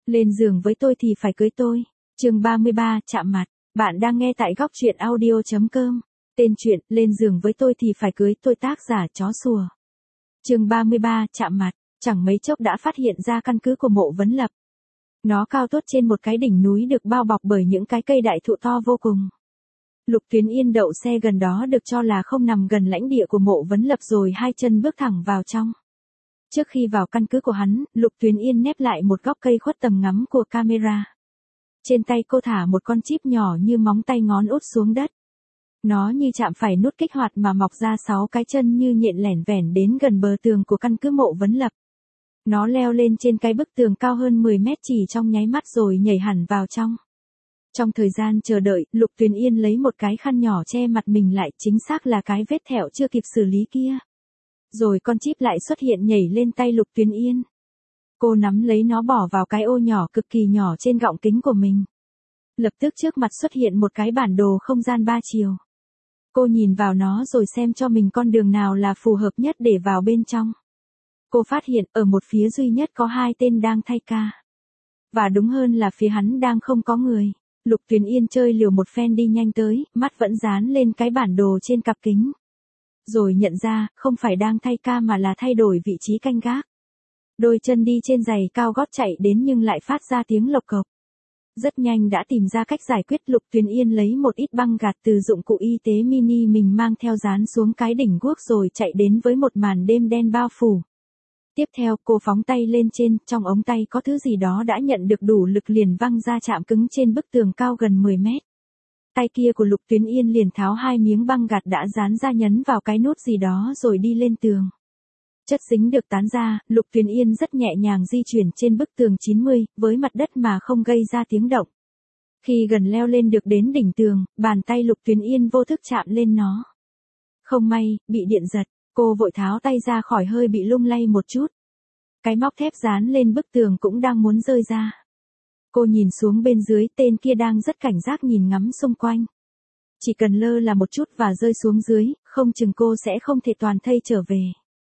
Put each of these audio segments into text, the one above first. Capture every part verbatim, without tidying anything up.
Lên giường với tôi thì phải cưới tôi. Chương ba mươi ba, chạm mặt. Bạn đang nghe tại góc truyện audio chấm com. Tên truyện, Lên giường với tôi thì phải cưới tôi, tác giả chó sủa. Chương ba mươi ba, chạm mặt. Chẳng mấy chốc đã phát hiện ra căn cứ của Mộ Vấn Lập. Nó cao tốt trên một cái đỉnh núi được bao bọc bởi những cái cây đại thụ to vô cùng. Lục Tuyến Yên đậu xe gần đó được cho là không nằm gần lãnh địa của Mộ Vấn Lập rồi hai chân bước thẳng vào trong. Trước khi vào căn cứ của hắn, Lục Tuyến Yên nép lại một góc cây khuất tầm ngắm của camera. Trên tay cô thả một con chip nhỏ như móng tay ngón út xuống đất. Nó như chạm phải nút kích hoạt mà mọc ra sáu cái chân như nhện lẻn vẻn đến gần bờ tường của căn cứ Mộ Vấn Lập. Nó leo lên trên cái bức tường cao hơn mười mét chỉ trong nháy mắt rồi nhảy hẳn vào trong. Trong thời gian chờ đợi, Lục Tuyến Yên lấy một cái khăn nhỏ che mặt mình lại, chính xác là cái vết thẹo chưa kịp xử lý kia. Rồi con chip lại xuất hiện nhảy lên tay Lục Tuyến Yên. Cô nắm lấy nó bỏ vào cái ô nhỏ cực kỳ nhỏ trên gọng kính của mình. Lập tức trước mặt xuất hiện một cái bản đồ không gian ba chiều. Cô nhìn vào nó rồi xem cho mình con đường nào là phù hợp nhất để vào bên trong. Cô phát hiện ở một phía duy nhất có hai tên đang thay ca. Và đúng hơn là phía hắn đang không có người. Lục Tuyến Yên chơi liều một phen đi nhanh tới, mắt vẫn dán lên cái bản đồ trên cặp kính. Rồi nhận ra, không phải đang thay ca mà là thay đổi vị trí canh gác. Đôi chân đi trên giày cao gót chạy đến nhưng lại phát ra tiếng lộc cộc. Rất nhanh đã tìm ra cách giải quyết. Lục Tuyến Yên lấy một ít băng gạt từ dụng cụ y tế mini mình mang theo dán xuống cái đỉnh guốc rồi chạy đến với một màn đêm đen bao phủ. Tiếp theo cô phóng tay lên trên, trong ống tay có thứ gì đó đã nhận được đủ lực liền văng ra chạm cứng trên bức tường cao gần mười mét. Tay kia của Lục Tuyến Yên liền tháo hai miếng băng gạt đã dán ra nhấn vào cái nút gì đó rồi đi lên tường. Chất dính được tán ra, Lục Tuyến Yên rất nhẹ nhàng di chuyển trên bức tường chín mươi, với mặt đất mà không gây ra tiếng động. Khi gần leo lên được đến đỉnh tường, bàn tay Lục Tuyến Yên vô thức chạm lên nó. Không may, bị điện giật, cô vội tháo tay ra khỏi hơi bị lung lay một chút. Cái móc thép dán lên bức tường cũng đang muốn rơi ra. Cô nhìn xuống bên dưới, tên kia đang rất cảnh giác nhìn ngắm xung quanh. Chỉ cần lơ là một chút và rơi xuống dưới, không chừng cô sẽ không thể toàn thây trở về.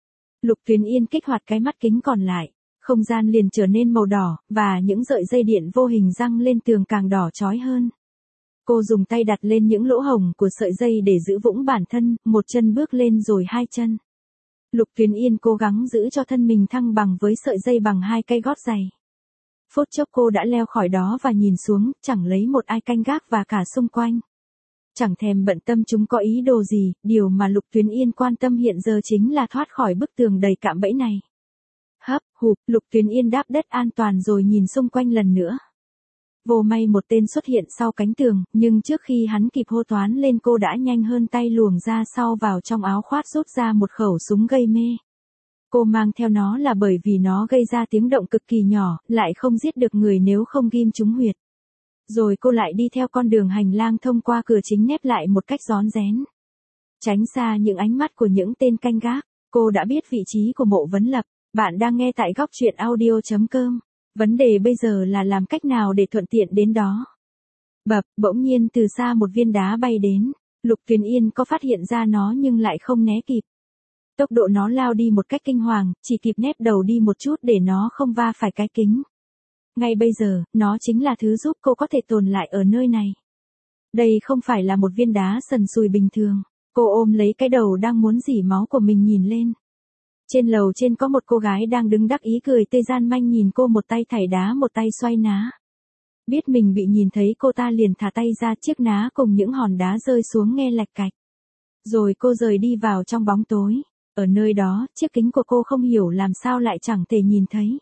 Lục Tuyến Yên kích hoạt cái mắt kính còn lại, không gian liền trở nên màu đỏ, và những sợi dây điện vô hình răng lên tường càng đỏ chói hơn. Cô dùng tay đặt lên những lỗ hổng của sợi dây để giữ vững bản thân, một chân bước lên rồi hai chân. Lục Tuyến Yên cố gắng giữ cho thân mình thăng bằng với sợi dây bằng hai cây gót giày. Phút chốc cô đã leo khỏi đó và nhìn xuống, chẳng lấy một ai canh gác và cả xung quanh. Chẳng thèm bận tâm chúng có ý đồ gì, điều mà Lục Tuyến Yên quan tâm hiện giờ chính là thoát khỏi bức tường đầy cạm bẫy này. Hấp, hụp, Lục Tuyến Yên đáp đất an toàn rồi nhìn xung quanh lần nữa. Vô may một tên xuất hiện sau cánh tường, nhưng trước khi hắn kịp hô toán lên cô đã nhanh hơn tay luồng ra sau vào trong áo khoác rút ra một khẩu súng gây mê. Cô mang theo nó là bởi vì nó gây ra tiếng động cực kỳ nhỏ, lại không giết được người nếu không ghim trúng huyệt. Rồi cô lại đi theo con đường hành lang thông qua cửa chính nép lại một cách rón rén. Tránh xa những ánh mắt của những tên canh gác, cô đã biết vị trí của Mộ Vấn Lập. Bạn đang nghe tại góc truyện audio chấm com. Vấn đề bây giờ là làm cách nào để thuận tiện đến đó. Bập, bỗng nhiên từ xa một viên đá bay đến. Lục Tuyến Yên có phát hiện ra nó nhưng lại không né kịp. Tốc độ nó lao đi một cách kinh hoàng, chỉ kịp nép đầu đi một chút để nó không va phải cái kính. Ngay bây giờ, nó chính là thứ giúp cô có thể tồn lại ở nơi này. Đây không phải là một viên đá sần sùi bình thường. Cô ôm lấy cái đầu đang muốn rỉ máu của mình nhìn lên. Trên lầu trên có một cô gái đang đứng đắc ý cười tươi gian manh nhìn cô, một tay thảy đá một tay xoay ná. Biết mình bị nhìn thấy, cô ta liền thả tay ra, chiếc ná cùng những hòn đá rơi xuống nghe lạch cạch. Rồi cô rời đi vào trong bóng tối. Ở nơi đó, chiếc kính của cô không hiểu làm sao lại chẳng thể nhìn thấy.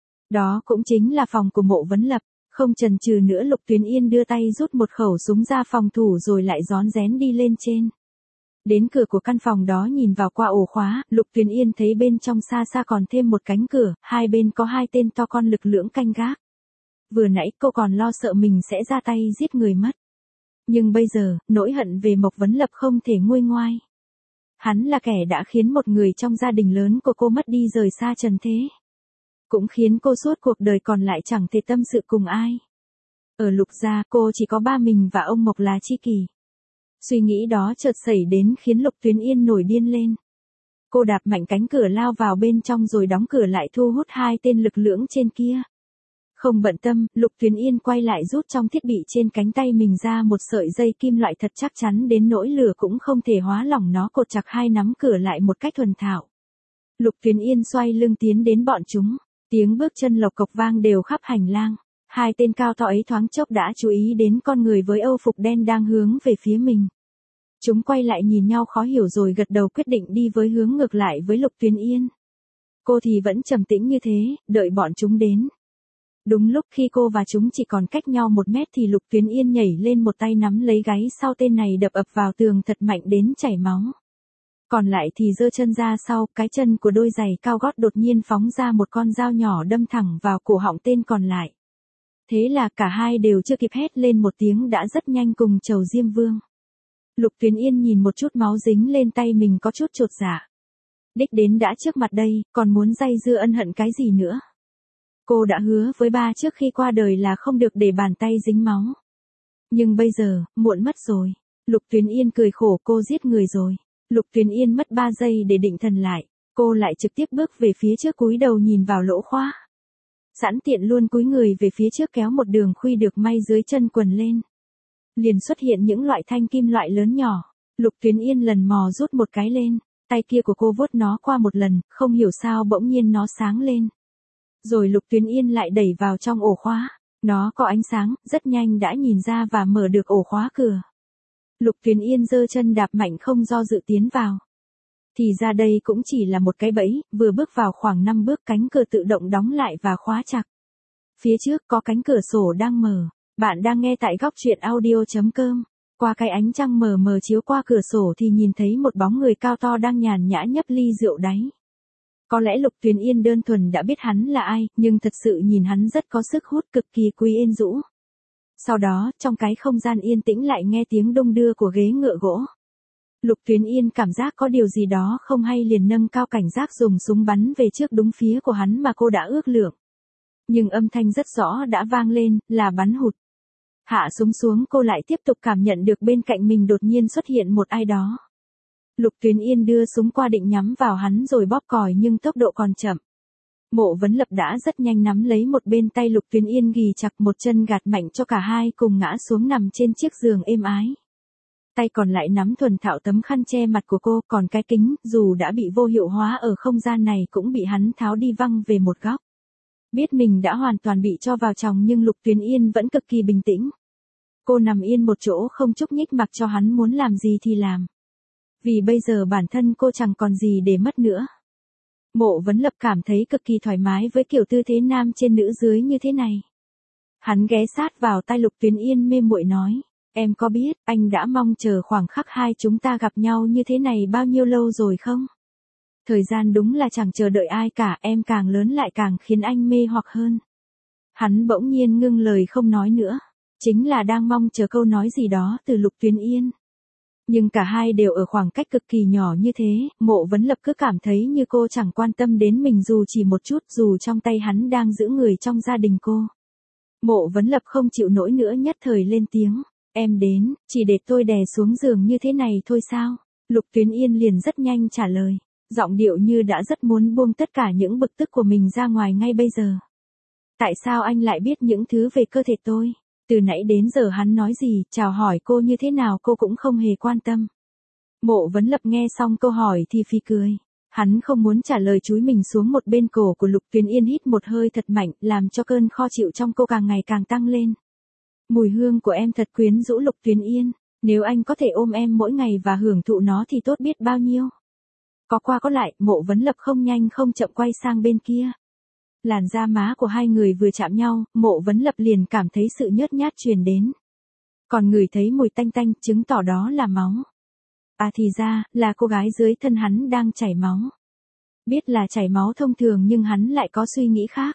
Đó cũng chính là phòng của Mộ Vấn Lập. Không chần chừ nữa, Lục Tuyến Yên đưa tay rút một khẩu súng ra phòng thủ rồi lại rón rén đi lên trên. Đến cửa của căn phòng đó nhìn vào qua ổ khóa, Lục Tuyến Yên thấy bên trong xa xa còn thêm một cánh cửa, hai bên có hai tên to con lực lưỡng canh gác. Vừa nãy cô còn lo sợ mình sẽ ra tay giết người mất. Nhưng bây giờ, nỗi hận về Mộc Vấn Lập không thể nguôi ngoai. Hắn là kẻ đã khiến một người trong gia đình lớn của cô mất đi rời xa trần thế. Cũng khiến cô suốt cuộc đời còn lại chẳng thể tâm sự cùng ai. Ở Lục gia, cô chỉ có ba mình và ông Mộc là tri kỷ. Suy nghĩ đó chợt xảy đến khiến Lục Tuyến Yên nổi điên lên. Cô đạp mạnh cánh cửa lao vào bên trong rồi đóng cửa lại thu hút hai tên lực lưỡng trên kia. Không bận tâm, Lục Tuyến Yên quay lại rút trong thiết bị trên cánh tay mình ra một sợi dây kim loại thật chắc chắn đến nỗi lửa cũng không thể hóa lỏng nó, cột chặt hai nắm cửa lại một cách thuần thạo. Lục Tuyến Yên xoay lưng tiến đến bọn chúng, tiếng bước chân lộc cộc vang đều khắp hành lang. Hai tên cao to ấy thoáng chốc đã chú ý đến con người với âu phục đen đang hướng về phía mình. Chúng quay lại nhìn nhau khó hiểu rồi gật đầu quyết định đi với hướng ngược lại với Lục Tuyến Yên. Cô thì vẫn trầm tĩnh như thế, đợi bọn chúng đến. Đúng lúc khi cô và chúng chỉ còn cách nhau một mét thì Lục Tuyến Yên nhảy lên một tay nắm lấy gáy sau tên này đập ập vào tường thật mạnh đến chảy máu. Còn lại thì giơ chân ra sau, cái chân của đôi giày cao gót đột nhiên phóng ra một con dao nhỏ đâm thẳng vào cổ họng tên còn lại. Thế là cả hai đều chưa kịp hét lên một tiếng đã rất nhanh cùng chầu Diêm Vương. Lục Tuyến Yên nhìn một chút máu dính lên tay mình có chút chột dạ. Đích đến đã trước mặt đây, còn muốn dây dưa ân hận cái gì nữa. Cô đã hứa với ba trước khi qua đời là không được để bàn tay dính máu. Nhưng bây giờ, muộn mất rồi. Lục Tuyến Yên cười khổ, cô giết người rồi. Lục Tuyến Yên mất ba giây để định thần lại, cô lại trực tiếp bước về phía trước cúi đầu nhìn vào lỗ khóa. Sẵn tiện luôn cúi người về phía trước kéo một đường khuy được may dưới chân quần lên. Liền xuất hiện những loại thanh kim loại lớn nhỏ. Lục Tuyến Yên lần mò rút một cái lên, tay kia của cô vuốt nó qua một lần, không hiểu sao bỗng nhiên nó sáng lên. Rồi Lục Tuyến Yên lại đẩy vào trong ổ khóa, nó có ánh sáng, rất nhanh đã nhìn ra và mở được ổ khóa cửa. Lục Tuyến Yên giơ chân đạp mạnh không do dự tiến vào. Thì ra đây cũng chỉ là một cái bẫy, vừa bước vào khoảng năm bước cánh cửa tự động đóng lại và khóa chặt. Phía trước có cánh cửa sổ đang mở. Bạn đang nghe tại góc truyện audio chấm com. Qua cái ánh trăng mờ mờ chiếu qua cửa sổ thì nhìn thấy một bóng người cao to đang nhàn nhã nhấp ly rượu đáy. Có lẽ Lục Tuyến Yên đơn thuần đã biết hắn là ai, nhưng thật sự nhìn hắn rất có sức hút, cực kỳ quý êm dũ. Sau đó, trong cái không gian yên tĩnh lại nghe tiếng đung đưa của ghế ngựa gỗ. Lục Tuyến Yên cảm giác có điều gì đó không hay liền nâng cao cảnh giác dùng súng bắn về trước đúng phía của hắn mà cô đã ước lượng. Nhưng âm thanh rất rõ đã vang lên, là bắn hụt. Hạ súng xuống cô lại tiếp tục cảm nhận được bên cạnh mình đột nhiên xuất hiện một ai đó. Lục Tuyến Yên đưa súng qua định nhắm vào hắn rồi bóp còi nhưng tốc độ còn chậm. Mộ Vấn Lập đã rất nhanh nắm lấy một bên tay Lục Tuyến Yên ghì chặt một chân gạt mạnh cho cả hai cùng ngã xuống nằm trên chiếc giường êm ái. Tay còn lại nắm thuần thạo tấm khăn che mặt của cô, còn cái kính, dù đã bị vô hiệu hóa ở không gian này cũng bị hắn tháo đi văng về một góc. Biết mình đã hoàn toàn bị cho vào chồng nhưng Lục Tuyến Yên vẫn cực kỳ bình tĩnh. Cô nằm yên một chỗ không nhúc nhích mặc cho hắn muốn làm gì thì làm. Vì bây giờ bản thân cô chẳng còn gì để mất nữa. Mộ Vấn Lập cảm thấy cực kỳ thoải mái với kiểu tư thế nam trên nữ dưới như thế này. Hắn ghé sát vào tai Lục Tuyến Yên mê muội nói, em có biết anh đã mong chờ khoảng khắc hai chúng ta gặp nhau như thế này bao nhiêu lâu rồi không? Thời gian đúng là chẳng chờ đợi ai cả, em càng lớn lại càng khiến anh mê hoặc hơn. Hắn bỗng nhiên ngưng lời không nói nữa. Chính là đang mong chờ câu nói gì đó từ Lục Tuyến Yên. Nhưng cả hai đều ở khoảng cách cực kỳ nhỏ như thế, Mộ Vấn Lập cứ cảm thấy như cô chẳng quan tâm đến mình dù chỉ một chút, dù trong tay hắn đang giữ người trong gia đình cô. Mộ Vấn Lập không chịu nổi nữa nhất thời lên tiếng, em đến, chỉ để tôi đè xuống giường như thế này thôi sao? Lục Tuyến Yên liền rất nhanh trả lời, giọng điệu như đã rất muốn buông tất cả những bực tức của mình ra ngoài ngay bây giờ. Tại sao anh lại biết những thứ về cơ thể tôi? Từ nãy đến giờ hắn nói gì, chào hỏi cô như thế nào cô cũng không hề quan tâm. Mộ Vấn Lập nghe xong câu hỏi thì phì cười. Hắn không muốn trả lời chúi mình xuống một bên cổ của Lục Tuyến Yên hít một hơi thật mạnh, làm cho cơn khó chịu trong cô càng ngày càng tăng lên. Mùi hương của em thật quyến rũ Lục Tuyến Yên, nếu anh có thể ôm em mỗi ngày và hưởng thụ nó thì tốt biết bao nhiêu. Có qua có lại, Mộ Vấn Lập không nhanh không chậm quay sang bên kia. Làn da má của hai người vừa chạm nhau, Mộ Vấn Lập liền cảm thấy sự nhớt nhát truyền đến. Còn ngửi thấy mùi tanh tanh, chứng tỏ đó là máu. À thì ra, là cô gái dưới thân hắn đang chảy máu. Biết là chảy máu thông thường nhưng hắn lại có suy nghĩ khác.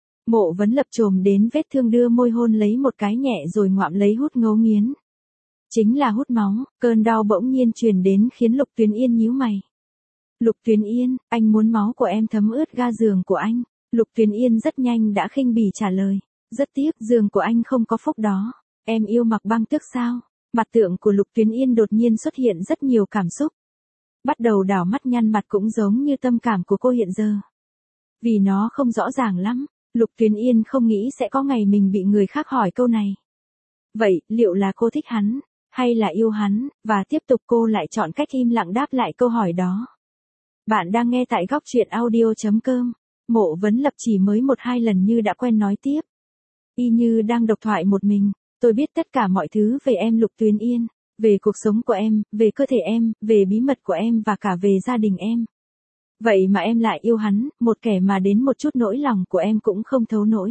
Mộ Vấn Lập chồm đến vết thương đưa môi hôn lấy một cái nhẹ rồi ngoạm lấy hút ngấu nghiến. Chính là hút máu, cơn đau bỗng nhiên truyền đến khiến Lục Tuyến Yên nhíu mày. Lục Tuyến Yên, anh muốn máu của em thấm ướt ga giường của anh. Lục Tuyến Yên rất nhanh đã khinh bỉ trả lời. Rất tiếc, giường của anh không có phúc đó. Em yêu mặc băng tước sao? Mặt tượng của Lục Tuyến Yên đột nhiên xuất hiện rất nhiều cảm xúc. Bắt đầu đảo mắt nhăn mặt cũng giống như tâm cảm của cô hiện giờ. Vì nó không rõ ràng lắm, Lục Tuyến Yên không nghĩ sẽ có ngày mình bị người khác hỏi câu này. Vậy, liệu là cô thích hắn, hay là yêu hắn, và tiếp tục cô lại chọn cách im lặng đáp lại câu hỏi đó. Bạn đang nghe tại góc truyện audio chấm com. Mộ Vấn Lập chỉ mới một hai lần như đã quen nói tiếp. Y như đang độc thoại một mình, tôi biết tất cả mọi thứ về em Lục Tuyến Yên, về cuộc sống của em, về cơ thể em, về bí mật của em và cả về gia đình em. Vậy mà em lại yêu hắn, một kẻ mà đến một chút nỗi lòng của em cũng không thấu nổi.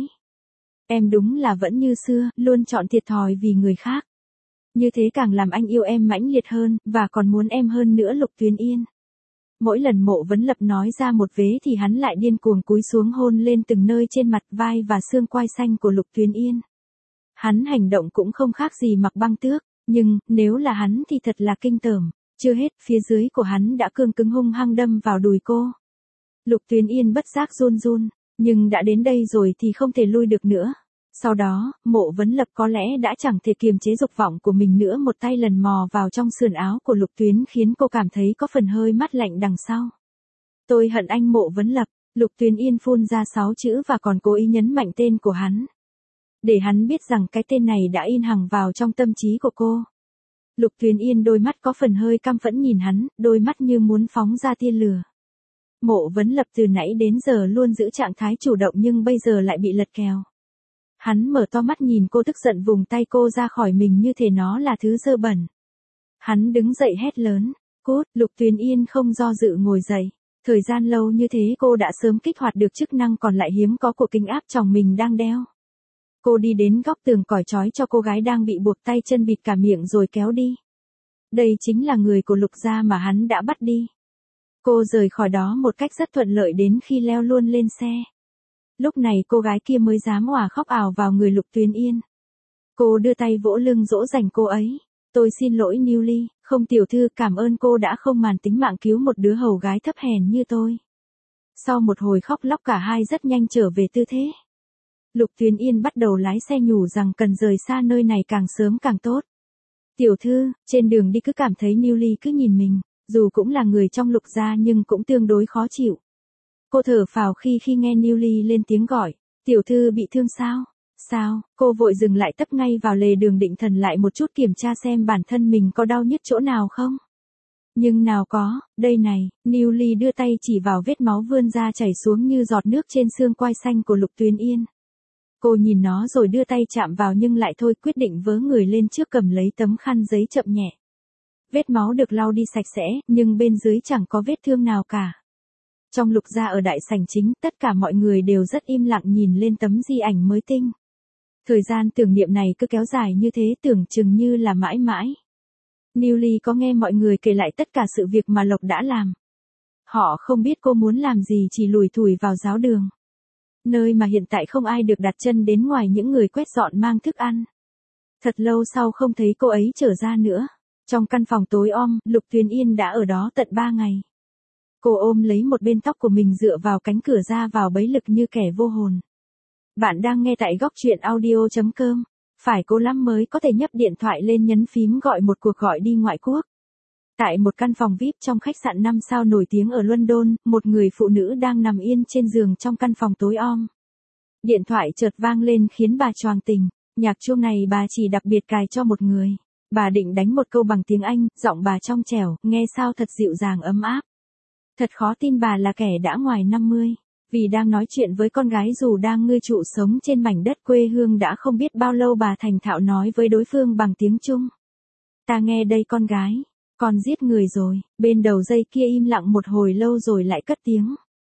Em đúng là vẫn như xưa, luôn chọn thiệt thòi vì người khác. Như thế càng làm anh yêu em mãnh liệt hơn, và còn muốn em hơn nữa Lục Tuyến Yên. Mỗi lần Mộ Vấn Lập nói ra một vế thì hắn lại điên cuồng cúi xuống hôn lên từng nơi trên mặt, vai và xương quai xanh của Lục Tuyến Yên. Hắn hành động cũng không khác gì Mặc Băng Tước, nhưng, nếu là hắn thì thật là kinh tởm. Chưa hết, phía dưới của hắn đã cương cứng hung hăng đâm vào đùi cô. Lục Tuyến Yên bất giác run run, nhưng đã đến đây rồi thì không thể lui được nữa. Sau đó, Mộ Vấn Lập có lẽ đã chẳng thể kiềm chế dục vọng của mình nữa, một tay lần mò vào trong sườn áo của Lục Tuyến khiến cô cảm thấy có phần hơi mát lạnh đằng sau. Tôi hận anh Mộ Vấn Lập, Lục Tuyến Yên phun ra sáu chữ và còn cố ý nhấn mạnh tên của hắn. Để hắn biết rằng cái tên này đã in hằng vào trong tâm trí của cô. Lục Tuyến Yên đôi mắt có phần hơi căm phẫn nhìn hắn, đôi mắt như muốn phóng ra tia lửa. Mộ Vấn Lập từ nãy đến giờ luôn giữ trạng thái chủ động nhưng bây giờ lại bị lật kèo. Hắn mở to mắt nhìn cô, tức giận vùng tay cô ra khỏi mình như thể nó là thứ dơ bẩn. Hắn đứng dậy hét lớn, cút. Lục Tuyến Yên không do dự ngồi dậy. Thời gian lâu như thế cô đã sớm kích hoạt được chức năng còn lại hiếm có của kính áp tròng mình đang đeo. Cô đi đến góc tường còi trói cho cô gái đang bị buộc tay chân bịt cả miệng rồi kéo đi. Đây chính là người của Lục gia mà hắn đã bắt đi. Cô rời khỏi đó một cách rất thuận lợi đến khi leo luôn lên xe. Lúc này cô gái kia mới dám òa khóc ào vào người Lục Tuyến Yên. Cô đưa tay vỗ lưng dỗ dành cô ấy. Tôi xin lỗi Newly, không tiểu thư, cảm ơn cô đã không màn tính mạng cứu một đứa hầu gái thấp hèn như tôi. Sau một hồi khóc lóc cả hai rất nhanh trở về tư thế. Lục Tuyến Yên bắt đầu lái xe nhủ rằng cần rời xa nơi này càng sớm càng tốt. Tiểu thư, trên đường đi cứ cảm thấy Newly cứ nhìn mình, dù cũng là người trong Lục gia nhưng cũng tương đối khó chịu. Cô thở phào khi khi nghe Newly lên tiếng gọi, tiểu thư bị thương sao? Sao? Cô vội dừng lại tấp ngay vào lề đường định thần lại một chút kiểm tra xem bản thân mình có đau nhức chỗ nào không. Nhưng nào có, đây này, Newly đưa tay chỉ vào vết máu vươn ra chảy xuống như giọt nước trên xương quai xanh của Lục Tuyến Yên. Cô nhìn nó rồi đưa tay chạm vào nhưng lại thôi, quyết định vớ người lên trước cầm lấy tấm khăn giấy chậm nhẹ. Vết máu được lau đi sạch sẽ, nhưng bên dưới chẳng có vết thương nào cả. Trong Lục gia ở đại sảnh chính, tất cả mọi người đều rất im lặng nhìn lên tấm di ảnh mới tinh. Thời gian tưởng niệm này cứ kéo dài như thế, tưởng chừng như là mãi mãi. Newly có nghe mọi người kể lại tất cả sự việc mà Lộc đã làm. Họ không biết cô muốn làm gì, chỉ lủi thủi vào giáo đường. Nơi mà hiện tại không ai được đặt chân đến ngoài những người quét dọn mang thức ăn. Thật lâu sau không thấy cô ấy trở ra nữa. Trong căn phòng tối om, Lục Tuyến Yên đã ở đó tận ba ngày. Cô ôm lấy một bên tóc của mình dựa vào cánh cửa ra vào bấy lực như kẻ vô hồn. Bạn đang nghe tại góc truyện audio chấm com. Phải cố lắm mới có thể nhấc điện thoại lên nhấn phím gọi một cuộc gọi đi ngoại quốc. Tại một căn phòng vi ai pi trong khách sạn năm sao nổi tiếng ở London, một người phụ nữ đang nằm yên trên giường trong căn phòng tối om. Điện thoại chợt vang lên khiến bà choàng tỉnh. Nhạc chuông này bà chỉ đặc biệt cài cho một người. Bà định đánh một câu bằng tiếng Anh, giọng bà trong trẻo, nghe sao thật dịu dàng ấm áp. Thật khó tin bà là kẻ đã ngoài năm mươi. Vì đang nói chuyện với con gái dù đang ngư trụ sống trên mảnh đất quê hương đã không biết bao lâu, bà thành thạo nói với đối phương bằng tiếng Trung. Ta nghe đây con gái, con giết người rồi. Bên đầu dây kia im lặng một hồi lâu rồi lại cất tiếng.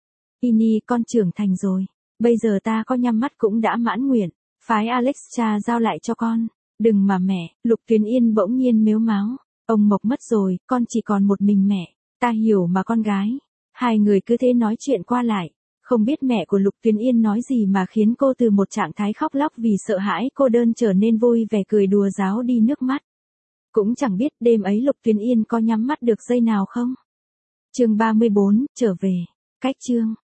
Ini, con trưởng thành rồi. Bây giờ ta có nhắm mắt cũng đã mãn nguyện. Phái Alexa giao lại cho con. Đừng mà mẹ. Lục Tuyến Yên bỗng nhiên mếu máo. Ông Mộc mất rồi, con chỉ còn một mình mẹ. Ta hiểu mà con gái. Hai người cứ thế nói chuyện qua lại. Không biết mẹ của Lục Tuyến Yên nói gì mà khiến cô từ một trạng thái khóc lóc vì sợ hãi cô đơn trở nên vui vẻ cười đùa ráo đi nước mắt. Cũng chẳng biết đêm ấy Lục Tuyến Yên có nhắm mắt được giây nào không. Chương ba mươi bốn, trở về. Cách chương.